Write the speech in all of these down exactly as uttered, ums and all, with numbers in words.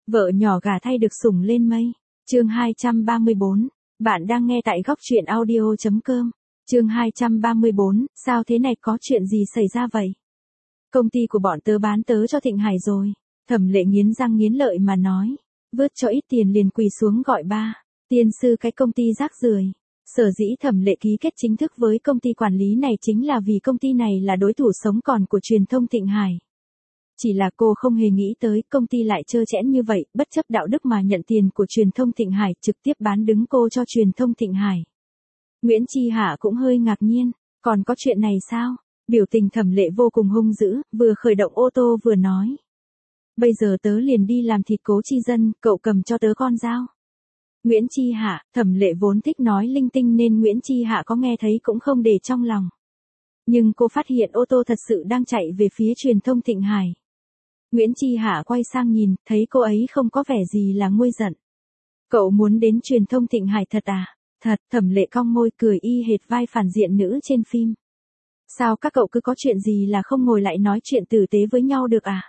Vợ nhỏ gả thay được sủng lên mây. Chương hai trăm ba mươi bốn. Bạn đang nghe tại góc truyện audio chấm com. Chương hai trăm ba mươi bốn, sao thế này, có chuyện gì xảy ra vậy? Công ty của bọn tớ bán tớ cho Thịnh Hải rồi. Thẩm Lệ nghiến răng nghiến lợi mà nói. Vớt cho ít tiền liền quỳ xuống gọi ba. Tiên sư cái công ty rác rưởi. Sở dĩ Thẩm Lệ ký kết chính thức với công ty quản lý này chính là vì công ty này là đối thủ sống còn của truyền thông Thịnh Hải. Chỉ là cô không hề nghĩ tới công ty lại trơ trẽn như vậy, bất chấp đạo đức mà nhận tiền của truyền thông Thịnh Hải, trực tiếp bán đứng cô cho truyền thông Thịnh Hải. Nguyễn Chi Hạ cũng hơi ngạc nhiên, còn có chuyện này sao? Biểu tình Thẩm Lệ vô cùng hung dữ, vừa khởi động ô tô vừa nói. Bây giờ tớ liền đi làm thịt Cố Chi Dân, cậu cầm cho tớ con dao. Nguyễn Chi Hạ, Thẩm Lệ vốn thích nói linh tinh nên Nguyễn Chi Hạ có nghe thấy cũng không để trong lòng. Nhưng cô phát hiện ô tô thật sự đang chạy về phía truyền thông Thịnh Hải. Nguyễn Chi Hạ quay sang nhìn, thấy cô ấy không có vẻ gì là nguôi giận. Cậu muốn đến truyền thông Thịnh Hải thật à? Thật, Thẩm Lệ cong môi cười y hệt vai phản diện nữ trên phim. Sao các cậu cứ có chuyện gì là không ngồi lại nói chuyện tử tế với nhau được à?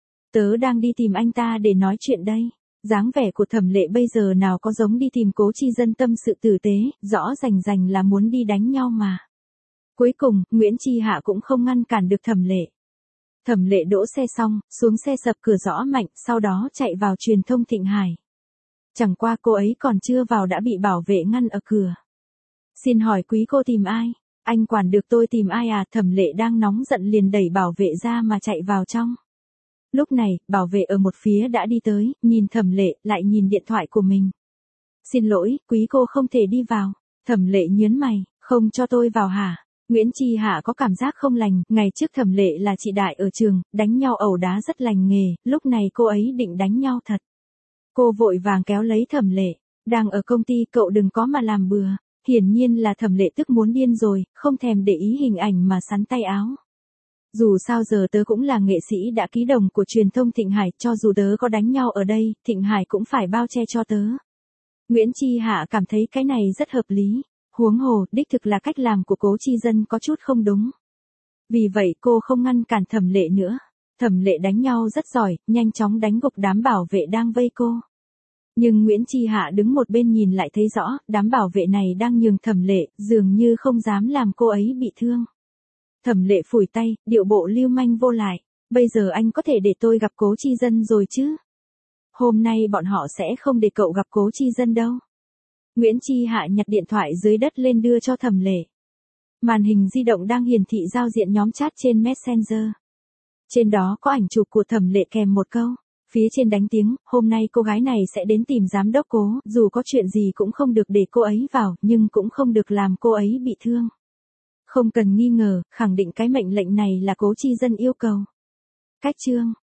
Tớ đang đi tìm anh ta để nói chuyện đây. Dáng vẻ của Thẩm Lệ bây giờ nào có giống đi tìm Cố Chi Dân tâm sự tử tế, rõ rành rành là muốn đi đánh nhau mà. Cuối cùng, Nguyễn Chi Hạ cũng không ngăn cản được Thẩm Lệ. Thẩm Lệ đỗ xe xong, xuống xe sập cửa rõ mạnh, sau đó chạy vào truyền thông Thịnh Hải. Chẳng qua cô ấy còn chưa vào đã bị bảo vệ ngăn ở cửa. Xin hỏi quý cô tìm ai? Anh quản được tôi tìm ai à? Thẩm Lệ đang nóng giận liền đẩy bảo vệ ra mà chạy vào trong. Lúc này, bảo vệ ở một phía đã đi tới, nhìn Thẩm Lệ, lại nhìn điện thoại của mình. Xin lỗi, quý cô không thể đi vào. Thẩm Lệ nhớn mày, không cho tôi vào hả? Nguyễn Chi Hạ có cảm giác không lành, ngày trước Thẩm Lệ là chị đại ở trường, đánh nhau ẩu đá rất lành nghề, lúc này cô ấy định đánh nhau thật. Cô vội vàng kéo lấy Thẩm Lệ, đang ở công ty cậu đừng có mà làm bừa. Hiển nhiên là Thẩm Lệ tức muốn điên rồi, không thèm để ý hình ảnh mà sắn tay áo. Dù sao giờ tớ cũng là nghệ sĩ đã ký đồng của truyền thông Thịnh Hải, cho dù tớ có đánh nhau ở đây, Thịnh Hải cũng phải bao che cho tớ. Nguyễn Chi Hạ cảm thấy cái này rất hợp lý. Huống hồ, đích thực là cách làm của Cố Chi Dân có chút không đúng. Vì vậy cô không ngăn cản Thẩm Lệ nữa. Thẩm Lệ đánh nhau rất giỏi, nhanh chóng đánh gục đám bảo vệ đang vây cô. Nhưng Nguyễn Chi Hạ đứng một bên nhìn lại thấy rõ, đám bảo vệ này đang nhường Thẩm Lệ, dường như không dám làm cô ấy bị thương. Thẩm Lệ phủi tay, điệu bộ lưu manh vô lại. Bây giờ anh có thể để tôi gặp Cố Chi Dân rồi chứ? Hôm nay bọn họ sẽ không để cậu gặp Cố Chi Dân đâu. Nguyễn Chi Hạ nhặt điện thoại dưới đất lên đưa cho Thẩm Lệ. Màn hình di động đang hiển thị giao diện nhóm chat trên Messenger. Trên đó có ảnh chụp của Thẩm Lệ kèm một câu. Phía trên đánh tiếng, hôm nay cô gái này sẽ đến tìm giám đốc Cố, dù có chuyện gì cũng không được để cô ấy vào, nhưng cũng không được làm cô ấy bị thương. Không cần nghi ngờ, khẳng định cái mệnh lệnh này là Cố Chi Dân yêu cầu. Cách chương.